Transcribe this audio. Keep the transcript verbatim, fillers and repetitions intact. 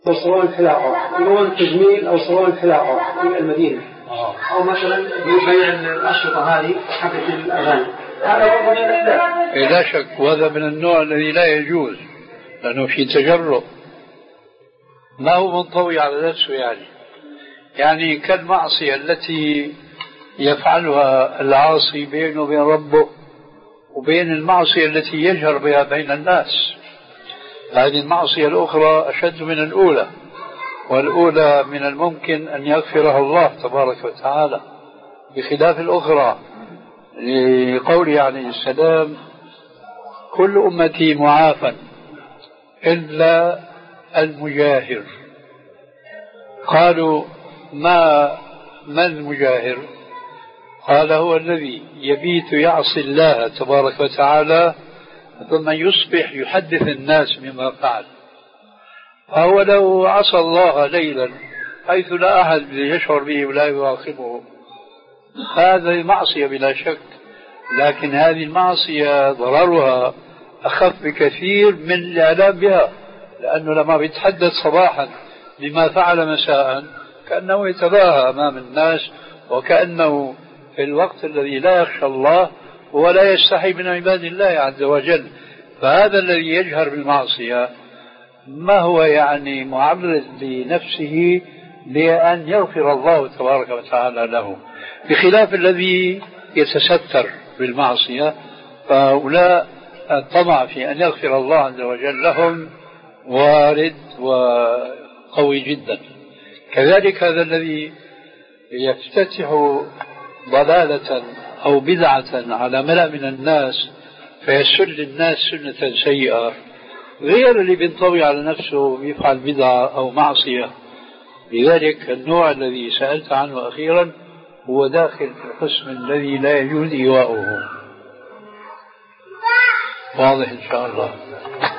صالون الحلاقة، صالون تجميل أو صالون الحلاقة في المدينة، أو مثلا بيع الأشرطة هذه حقت الأغاني، هذا برضه من الإحداث. لا شك، وهذا من النوع الذي لا يجوز لأنه في تجرؤ، ما هو منطوي على نفسه. يعني يعني كالمعصية التي يفعلها العاصي بينه وبين ربه، وبين المعصية التي يجهر بها بين الناس. هذه المعصية الأخرى أشد من الأولى، والأولى من الممكن أن يغفرها الله تبارك وتعالى، بخلاف الأخرى، لقوله عليه السلام: كل أمتي معافى إلا المجاهر. قالوا: ما من المجاهر؟ قال: هو الذي يبيت يعصي الله تبارك وتعالى ثم يصبح يحدث الناس بما فعل. فهو لو عصى الله ليلا حيث لا أحد يشعر به ولا يواخبه، هذه معصية بلا شك، لكن هذه المعصية ضررها أخف بكثير من الإعلام بها، لأنه لما بيتحدث صباحا بما فعل مساء كأنه يتباهى أمام الناس، وكأنه في الوقت الذي لا يخشى الله ولا يستحي من عباد الله عز وجل. فهذا الذي يجهر بالمعصية ما هو يعني معرض لنفسه لأن يغفر الله تبارك وتعالى له، بخلاف الذي يتستر بالمعصية، فهؤلاء الطمع في أن يغفر الله عز وجل لهم وارد وقوي جدا. كذلك هذا الذي يفتتح ضلالة أو بدعة على ملأ من الناس فيسل الناس سنة سيئة، غير اللي بينطوي على نفسه ويفعل بدعة أو معصية. لذلك النوع الذي سألت عنه أخيرا هو داخل في القسم الذي لا يجوز إيواؤه. واضح إن شاء الله.